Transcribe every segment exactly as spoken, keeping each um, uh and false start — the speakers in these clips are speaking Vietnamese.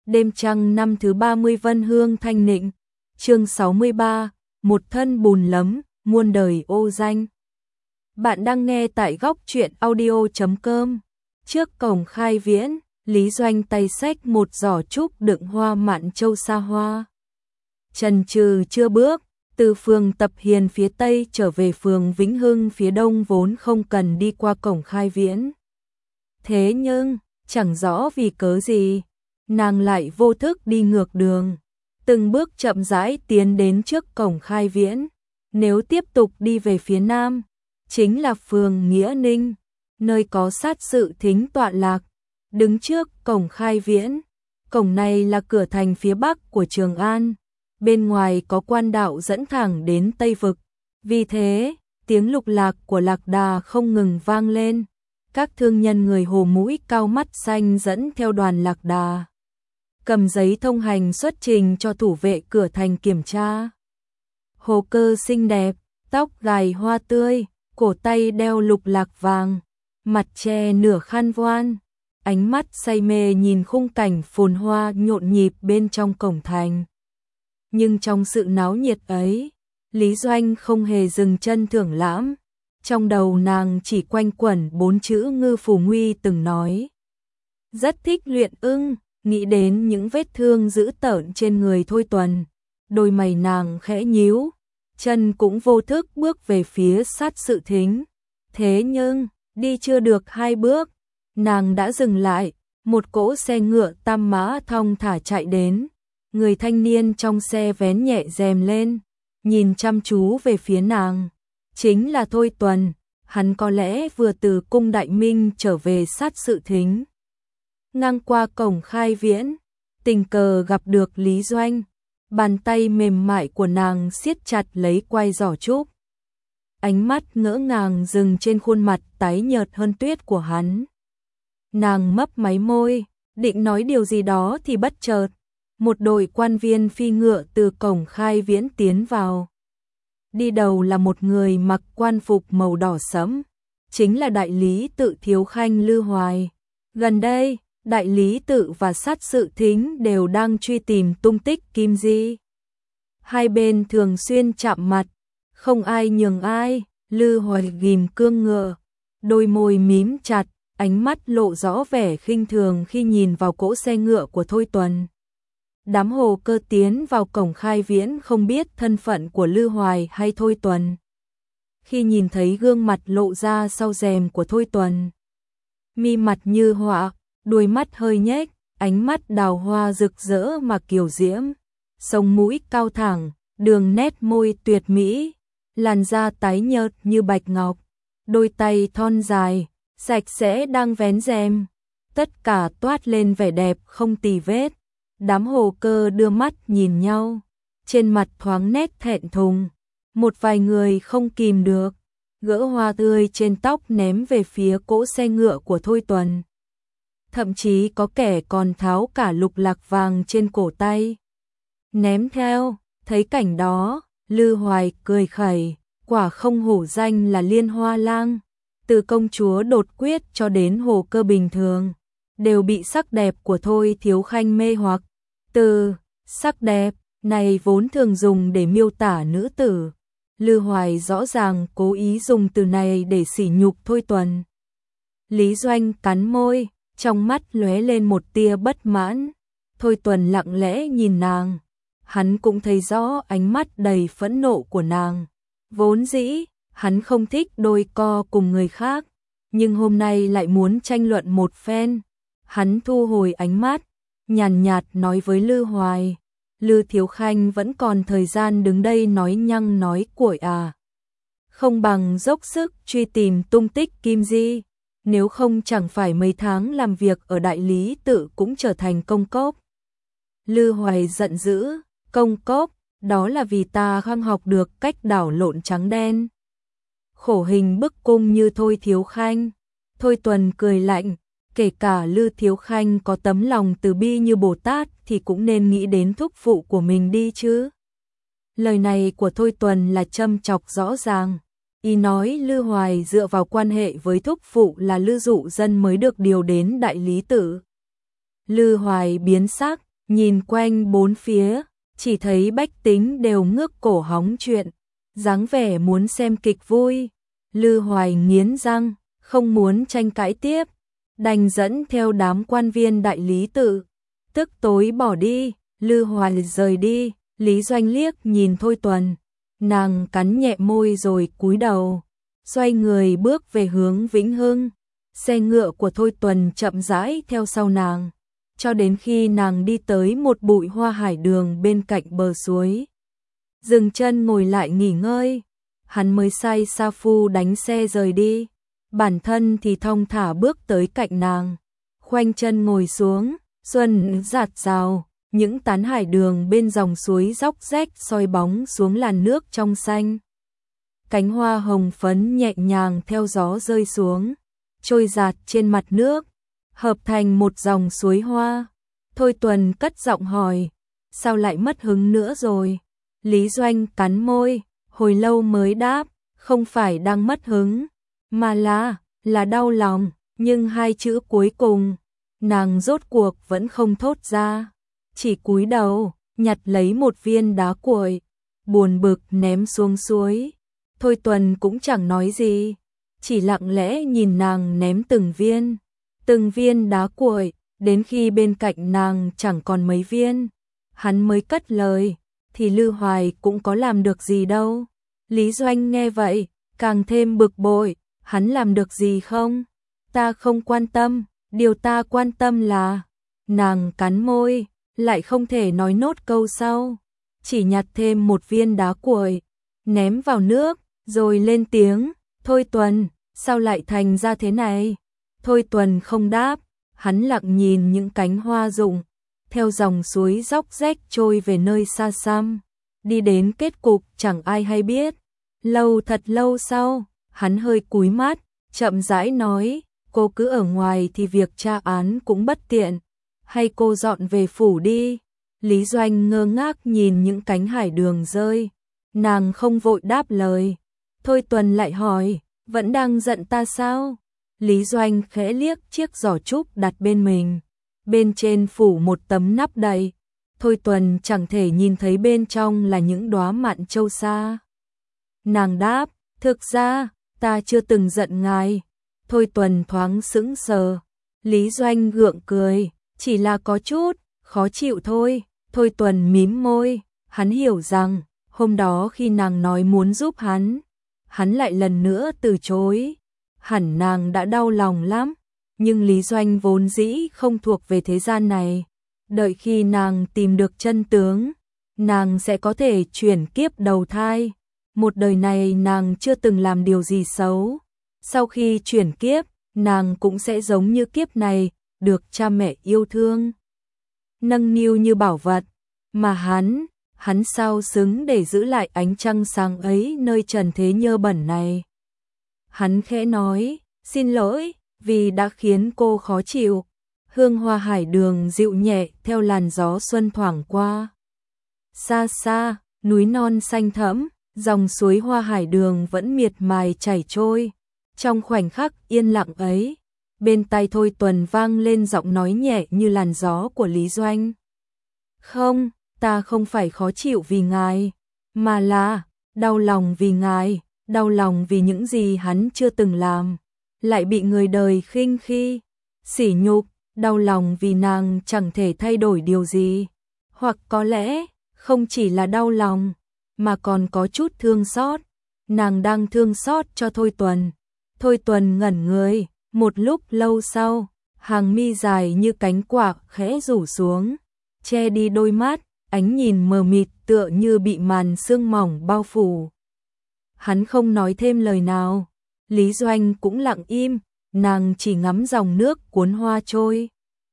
Đêm trăng năm thứ ba mươi Vân Hương Thanh Nịnh, chương sáu mươi ba, một thân bùn lấm, muôn đời ô danh. Bạn đang nghe tại góc truyện audio chấm com. Trước cổng Khai Viễn, Lý Doanh tay xách một giỏ trúc đựng hoa mạn châu sa hoa. Chần chừ chưa bước, từ phường Tập Hiền phía tây trở về phường Vĩnh Hưng phía đông vốn không cần đi qua cổng Khai Viễn. Thế nhưng, chẳng rõ vì cớ gì, nàng lại vô thức đi ngược đường, từng bước chậm rãi tiến đến trước cổng Khai Viễn. Nếu tiếp tục đi về phía nam, chính là phường Nghĩa Ninh, nơi có sát sự thính tọa lạc. Đứng trước cổng Khai Viễn, cổng này là cửa thành phía bắc của Trường An, bên ngoài có quan đạo dẫn thẳng đến Tây Vực. Vì thế, tiếng lục lạc của lạc đà không ngừng vang lên. Các thương nhân người Hồ mũi cao mắt xanh dẫn theo đoàn lạc đà, cầm giấy thông hành xuất trình cho thủ vệ cửa thành kiểm tra. Hồ Cơ xinh đẹp, tóc gài hoa tươi, cổ tay đeo lục lạc vàng, mặt che nửa khăn voan, ánh mắt say mê nhìn khung cảnh phồn hoa nhộn nhịp bên trong cổng thành. Nhưng trong sự náo nhiệt ấy, Lý Doanh không hề dừng chân thưởng lãm. Trong đầu nàng chỉ quanh quẩn bốn chữ Ngư Phủ Nguy từng nói. Rất thích luyện ưng, nghĩ đến những vết thương dữ tợn trên người Thôi Tuần. Đôi mày nàng khẽ nhíu, chân cũng vô thức bước về phía sát sự thính. Thế nhưng, đi chưa được hai bước, nàng đã dừng lại, một cỗ xe ngựa tam mã thong thả chạy đến. Người thanh niên trong xe vén nhẹ rèm lên, nhìn chăm chú về phía nàng. Chính là Thôi Tuần, hắn có lẽ vừa từ cung Đại Minh trở về sát sự thính. Ngang qua cổng Khai Viễn, tình cờ gặp được Lý Doanh, bàn tay mềm mại của nàng siết chặt lấy quai giỏ trúc. Ánh mắt ngỡ ngàng dừng trên khuôn mặt tái nhợt hơn tuyết của hắn. Nàng mấp máy môi, định nói điều gì đó thì bất chợt, một đội quan viên phi ngựa từ cổng Khai Viễn tiến vào. Đi đầu là một người mặc quan phục màu đỏ sẫm, chính là đại lý tự Thiếu Khanh Lư Hoài. Gần đây, đại lý tự và sát sự thính đều đang truy tìm tung tích Kim Di. Hai bên thường xuyên chạm mặt, không ai nhường ai. Lư Hoài ghim cương ngựa, đôi môi mím chặt, ánh mắt lộ rõ vẻ khinh thường khi nhìn vào cỗ xe ngựa của Thôi Tuần. Đám Hồ Cơ tiến vào cổng Khai Viễn không biết thân phận của Lư Hoài hay Thôi Tuần. Khi nhìn thấy gương mặt lộ ra sau rèm của Thôi Tuần, mi mặt như họa, đuôi mắt hơi nhếch, ánh mắt đào hoa rực rỡ mà kiều diễm, sống mũi cao thẳng, đường nét môi tuyệt mỹ, làn da tái nhợt như bạch ngọc, đôi tay thon dài, sạch sẽ đang vén rèm, tất cả toát lên vẻ đẹp không tì vết. Đám Hồ Cơ đưa mắt nhìn nhau, trên mặt thoáng nét thẹn thùng. Một vài người không kìm được, gỡ hoa tươi trên tóc ném về phía cỗ xe ngựa của Thôi Tuần. Thậm chí có kẻ còn tháo cả lục lạc vàng trên cổ tay, ném theo. Thấy cảnh đó, Lư Hoài cười khẩy, quả không hổ danh là Liên Hoa Lang. Từ công chúa đột quyết cho đến Hồ Cơ bình thường, đều bị sắc đẹp của Thôi Thiếu Khanh mê hoặc. Từ sắc đẹp này vốn thường dùng để miêu tả nữ tử, Lư Hoài rõ ràng cố ý dùng từ này để sỉ nhục Thôi Tuần. Lý Doanh cắn môi, trong mắt lóe lên một tia bất mãn. Thôi Tuần lặng lẽ nhìn nàng, hắn cũng thấy rõ ánh mắt đầy phẫn nộ của nàng. Vốn dĩ, hắn không thích đôi co cùng người khác, nhưng hôm nay lại muốn tranh luận một phen. Hắn thu hồi ánh mắt, nhàn nhạt nói với Lư Hoài, Lư Thiếu Khanh vẫn còn thời gian đứng đây nói nhăng nói cuội à. Không bằng dốc sức truy tìm tung tích Kim Di, nếu không chẳng phải mấy tháng làm việc ở đại lý tự cũng trở thành công cốc. Lư Hoài giận dữ, công cốc, đó là vì ta không học được cách đảo lộn trắng đen. Khổ hình bức cung như Thôi Thiếu Khanh. Thôi Tuần cười lạnh, kể cả Lư Thiếu Khanh có tấm lòng từ bi như Bồ Tát thì cũng nên nghĩ đến thúc phụ của mình đi chứ. Lời này của Thôi Tuần là châm chọc rõ ràng. Y nói Lư Hoài dựa vào quan hệ với thúc phụ là Lư Dụ Dân mới được điều đến đại lý tự. Lư Hoài biến sắc, nhìn quanh bốn phía, chỉ thấy bách tính đều ngước cổ hóng chuyện, dáng vẻ muốn xem kịch vui. Lư Hoài nghiến răng, không muốn tranh cãi tiếp, đành dẫn theo đám quan viên đại lý tự, tức tối bỏ đi. Lư Hoài rời đi, Lý Doanh liếc nhìn Thôi Tuần, nàng cắn nhẹ môi rồi cúi đầu, xoay người bước về hướng Vĩnh Hưng. Xe ngựa của Thôi Tuần chậm rãi theo sau nàng, cho đến khi nàng đi tới một bụi hoa hải đường bên cạnh bờ suối. Dừng chân ngồi lại nghỉ ngơi, hắn mới sai sa phu đánh xe rời đi, bản thân thì thong thả bước tới cạnh nàng, khoanh chân ngồi xuống. Xuân rạt rào, những tán hải đường bên dòng suối róc rách soi bóng xuống làn nước trong xanh. Cánh hoa hồng phấn nhẹ nhàng theo gió rơi xuống, trôi dạt trên mặt nước, hợp thành một dòng suối hoa. Thôi Tuần cất giọng hỏi, sao lại mất hứng nữa rồi? Lý Doanh cắn môi, hồi lâu mới đáp, không phải đang mất hứng, mà là, là đau lòng, nhưng hai chữ cuối cùng, nàng rốt cuộc vẫn không thốt ra, chỉ cúi đầu, nhặt lấy một viên đá cuội, buồn bực ném xuống suối. Thôi Tuần cũng chẳng nói gì, chỉ lặng lẽ nhìn nàng ném từng viên, từng viên đá cuội, đến khi bên cạnh nàng chẳng còn mấy viên, hắn mới cất lời, thì Lư Hoài cũng có làm được gì đâu. Lý Doanh nghe vậy, càng thêm bực bội, hắn làm được gì không? Ta không quan tâm, điều ta quan tâm là, nàng cắn môi, lại không thể nói nốt câu sau, chỉ nhặt thêm một viên đá cuội, ném vào nước, rồi lên tiếng, Thôi Tuần, sao lại thành ra thế này? Thôi Tuần không đáp, hắn lặng nhìn những cánh hoa rụng, theo dòng suối róc rách trôi về nơi xa xăm, đi đến kết cục chẳng ai hay biết. Lâu thật lâu sau, hắn hơi cúi mắt, chậm rãi nói, cô cứ ở ngoài thì việc tra án cũng bất tiện, hay cô dọn về phủ đi. Lý Doanh ngơ ngác nhìn những cánh hải đường rơi, nàng không vội đáp lời. Thôi Tuần lại hỏi, vẫn đang giận ta sao? Lý Doanh khẽ liếc chiếc giỏ trúc đặt bên mình, bên trên phủ một tấm nắp đầy. Thôi Tuần chẳng thể nhìn thấy bên trong là những đóa mạn châu sa. Nàng đáp, thực ra, ta chưa từng giận ngài. Thôi Tuần thoáng sững sờ. Lý Doanh gượng cười, chỉ là có chút, khó chịu thôi. Thôi Tuần mím môi, hắn hiểu rằng, hôm đó khi nàng nói muốn giúp hắn, hắn lại lần nữa từ chối. Hẳn nàng đã đau lòng lắm, nhưng Lý Doanh vốn dĩ không thuộc về thế gian này. Đợi khi nàng tìm được chân tướng, nàng sẽ có thể chuyển kiếp đầu thai. Một đời này nàng chưa từng làm điều gì xấu. Sau khi chuyển kiếp, nàng cũng sẽ giống như kiếp này, được cha mẹ yêu thương, nâng niu như bảo vật. Mà hắn, hắn sao xứng để giữ lại ánh trăng sáng ấy nơi trần thế nhơ bẩn này. Hắn khẽ nói, xin lỗi, vì đã khiến cô khó chịu. Hương hoa hải đường dịu nhẹ theo làn gió xuân thoảng qua. Xa xa, núi non xanh thẫm, dòng suối hoa hải đường vẫn miệt mài chảy trôi. Trong khoảnh khắc yên lặng ấy, bên tai Thôi Tuần vang lên giọng nói nhẹ như làn gió của Lý Doanh. Không, ta không phải khó chịu vì ngài, mà là đau lòng vì ngài, đau lòng vì những gì hắn chưa từng làm, lại bị người đời khinh khi, sỉ nhục, đau lòng vì nàng chẳng thể thay đổi điều gì, hoặc có lẽ không chỉ là đau lòng, mà còn có chút thương xót. Nàng đang thương xót cho Thôi Tuần. Thôi Tuần ngẩn người, một lúc lâu sau, hàng mi dài như cánh quạ khẽ rủ xuống, che đi đôi mắt, ánh nhìn mờ mịt tựa như bị màn sương mỏng bao phủ. Hắn không nói thêm lời nào, Lý Doanh cũng lặng im, nàng chỉ ngắm dòng nước cuốn hoa trôi.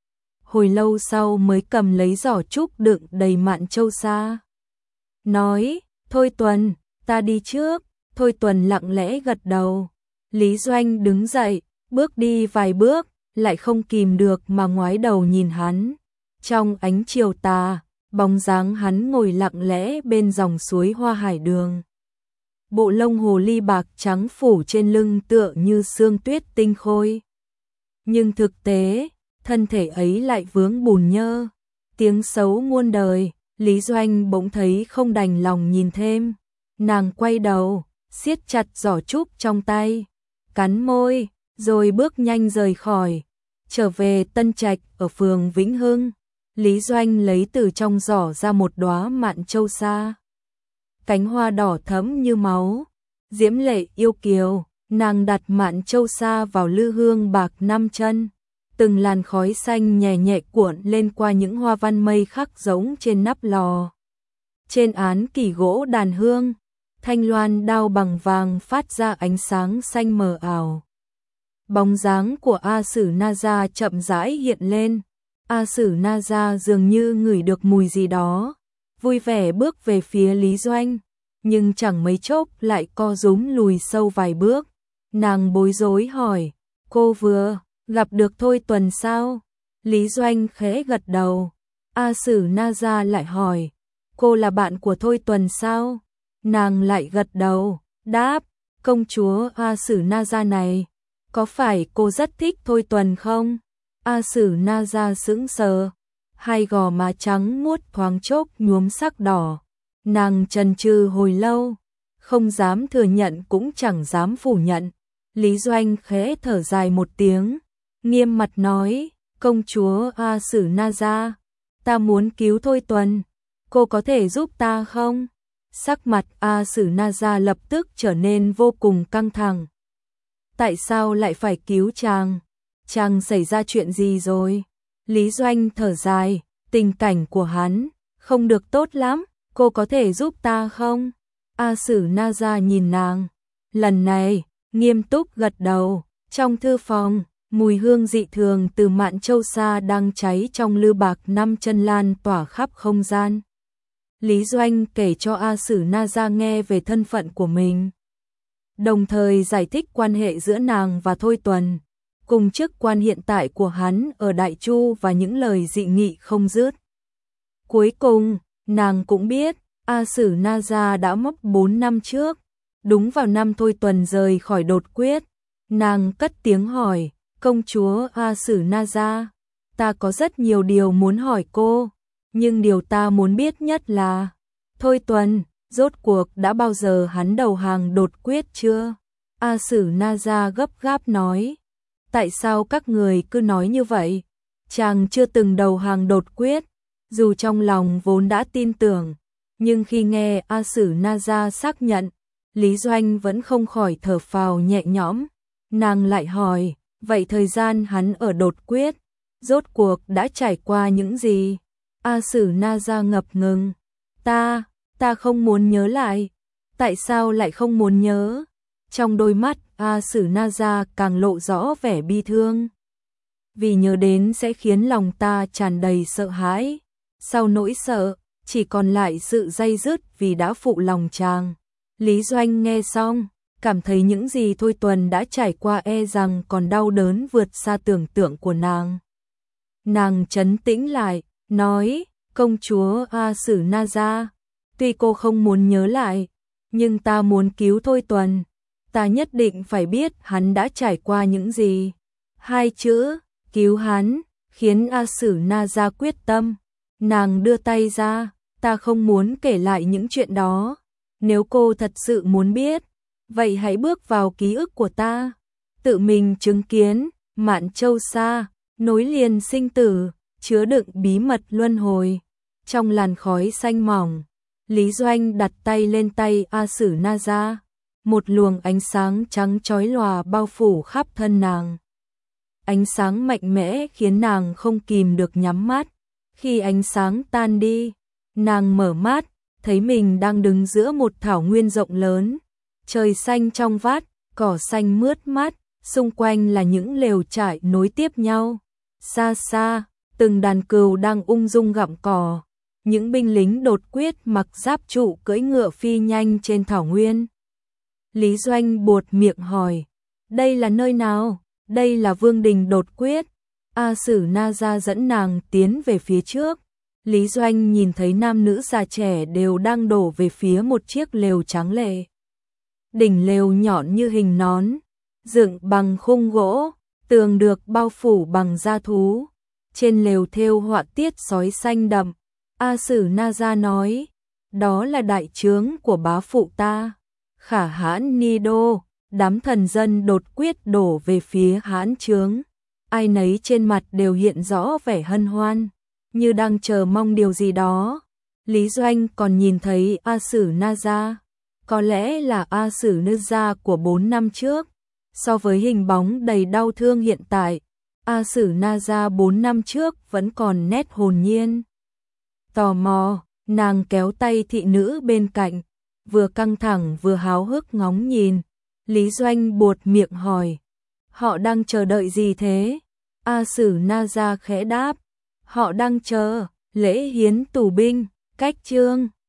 Hồi lâu sau mới cầm lấy giỏ trúc đựng đầy mạn châu sa. Nói, Thôi Tuần, ta đi trước. Thôi Tuần lặng lẽ gật đầu. Lý Doanh đứng dậy, bước đi vài bước, lại không kìm được mà ngoái đầu nhìn hắn. Trong ánh chiều tà, bóng dáng hắn ngồi lặng lẽ bên dòng suối hoa hải đường. Bộ lông hồ ly bạc trắng phủ trên lưng tựa như sương tuyết tinh khôi. Nhưng thực tế, thân thể ấy lại vướng bùn nhơ. tiếng xấu muôn đời, Lý Doanh bỗng thấy không đành lòng nhìn thêm. Nàng quay đầu, siết chặt giỏ trúc trong tay, cắn môi, rồi bước nhanh rời khỏi. Trở về Tân Trạch ở phường Vĩnh Hưng, Lý Doanh lấy từ trong giỏ ra một đóa mạn châu sa. Cánh hoa đỏ thẫm như máu, diễm lệ yêu kiều, nàng đặt mạn châu sa vào lư hương bạc năm chân. Từng làn khói xanh nhẹ nhẹ cuộn lên qua những hoa văn mây khắc giống trên nắp lò. Trên án kỷ gỗ đàn hương, thanh loan đao bằng vàng phát ra ánh sáng xanh mờ ảo. Bóng dáng của A Sử Na Gia chậm rãi hiện lên. A Sử Na Gia dường như ngửi được mùi gì đó, vui vẻ bước về phía Lý Doanh, nhưng chẳng mấy chốc lại co rúm lùi sâu vài bước. Nàng bối rối hỏi, cô vừa gặp được Thôi Tuần sao? Lý Doanh khẽ gật đầu. A Sử Na Gia lại hỏi, cô là bạn của Thôi Tuần sao? Nàng lại gật đầu, đáp, công chúa A Sử Na Gia này, có phải cô rất thích Thôi Tuần không? A Sử Na Gia sững sờ, hai gò má trắng muốt thoáng chốc nhuốm sắc đỏ. Nàng chần chừ hồi lâu, không dám thừa nhận cũng chẳng dám phủ nhận. Lý Doanh khẽ thở dài một tiếng, nghiêm mặt nói, công chúa A Sử Na Gia, ta muốn cứu Thôi Tuần, cô có thể giúp ta không? Sắc mặt A Sử Na Gia lập tức trở nên vô cùng căng thẳng. Tại sao lại phải cứu chàng? Chàng xảy ra chuyện gì rồi? Lý Doanh thở dài, tình cảnh của hắn không được tốt lắm, cô có thể giúp ta không? A Sử Na Gia nhìn nàng, lần này nghiêm túc gật đầu. Trong thư phòng, mùi hương dị thường từ mạn châu sa đang cháy trong lư bạc năm chân lan tỏa khắp không gian. Lý Doanh kể cho A Sử Na Gia nghe về thân phận của mình, đồng thời giải thích quan hệ giữa nàng và Thôi Tuần, cùng chức quan hiện tại của hắn ở Đại Chu và những lời dị nghị không dứt. Cuối cùng, nàng cũng biết, A Sử Na Gia đã mất bốn năm trước, đúng vào năm Thôi Tuần rời khỏi Đột Quyết. Nàng cất tiếng hỏi, công chúa A Sử Na Gia, ta có rất nhiều điều muốn hỏi cô, nhưng điều ta muốn biết nhất là, Thôi Tuần, rốt cuộc đã bao giờ hắn đầu hàng Đột Quyết chưa? A Sử Na Gia gấp gáp nói, tại sao các người cứ nói như vậy? Chàng chưa từng đầu hàng Đột Quyết, dù trong lòng vốn đã tin tưởng, nhưng khi nghe A Sử Na Gia xác nhận, Lý Doanh vẫn không khỏi thở phào nhẹ nhõm. Nàng lại hỏi, vậy thời gian hắn ở Đột Quyết, rốt cuộc đã trải qua những gì? A Sử Na Gia ngập ngừng, ta, ta không muốn nhớ lại. Tại sao lại không muốn nhớ? Trong đôi mắt A Sử Na Gia càng lộ rõ vẻ bi thương. Vì nhớ đến sẽ khiến lòng ta tràn đầy sợ hãi. Sau nỗi sợ, chỉ còn lại sự day dứt vì đã phụ lòng chàng. Lý Doanh nghe xong, cảm thấy những gì Thôi Tuần đã trải qua e rằng còn đau đớn vượt xa tưởng tượng của nàng. Nàng trấn tĩnh lại, nói, công chúa A Sử Na Gia, tuy cô không muốn nhớ lại, nhưng ta muốn cứu Thôi Tuần, ta nhất định phải biết hắn đã trải qua những gì. Hai chữ, cứu hắn, khiến A Sử Na Gia quyết tâm. Nàng đưa tay ra, ta không muốn kể lại những chuyện đó. Nếu cô thật sự muốn biết, vậy hãy bước vào ký ức của ta, tự mình chứng kiến, mạn châu sa, nối liền sinh tử, chứa đựng bí mật luân hồi. Trong làn khói xanh mỏng, Lý Doanh đặt tay lên tay A Sử Na Gia, một luồng ánh sáng trắng chói lòa bao phủ khắp thân nàng. Ánh sáng mạnh mẽ khiến nàng không kìm được nhắm mắt. Khi ánh sáng tan đi, nàng mở mắt, thấy mình đang đứng giữa một thảo nguyên rộng lớn, trời xanh trong vắt, cỏ xanh mướt mát, xung quanh là những lều trại nối tiếp nhau. Xa xa, từng đàn cừu đang ung dung gặm cỏ, những binh lính Đột Quyết mặc giáp trụ cưỡi ngựa phi nhanh trên thảo nguyên. Lý Doanh buột miệng hỏi, đây là nơi nào? Đây là vương đình Đột Quyết. A Sử Na Gia dẫn nàng tiến về phía trước. Lý Doanh nhìn thấy nam nữ già trẻ đều đang đổ về phía một chiếc lều trắng lệ. Đỉnh lều nhọn như hình nón, dựng bằng khung gỗ, tường được bao phủ bằng da thú. trên lều thêu họa tiết sói xanh đậm. A Sử Na Gia nói, đó là đại trướng của bá phụ ta, Khả Hãn Ni Đô. Đám thần dân đột quyết đổ về phía hãn trướng, ai nấy trên mặt đều hiện rõ vẻ hân hoan, như đang chờ mong điều gì đó. Lý Doanh còn nhìn thấy A Sử Na Gia, có lẽ là A Sử Na Gia của bốn năm trước, so với hình bóng đầy đau thương hiện tại, A Sử Na Gia bốn năm trước vẫn còn nét hồn nhiên. Tò mò, nàng kéo tay thị nữ bên cạnh, vừa căng thẳng vừa háo hức ngóng nhìn. Lý Doanh buột miệng hỏi, họ đang chờ đợi gì thế? A Sử Na Gia khẽ đáp, họ đang chờ lễ hiến tù binh, cách trương.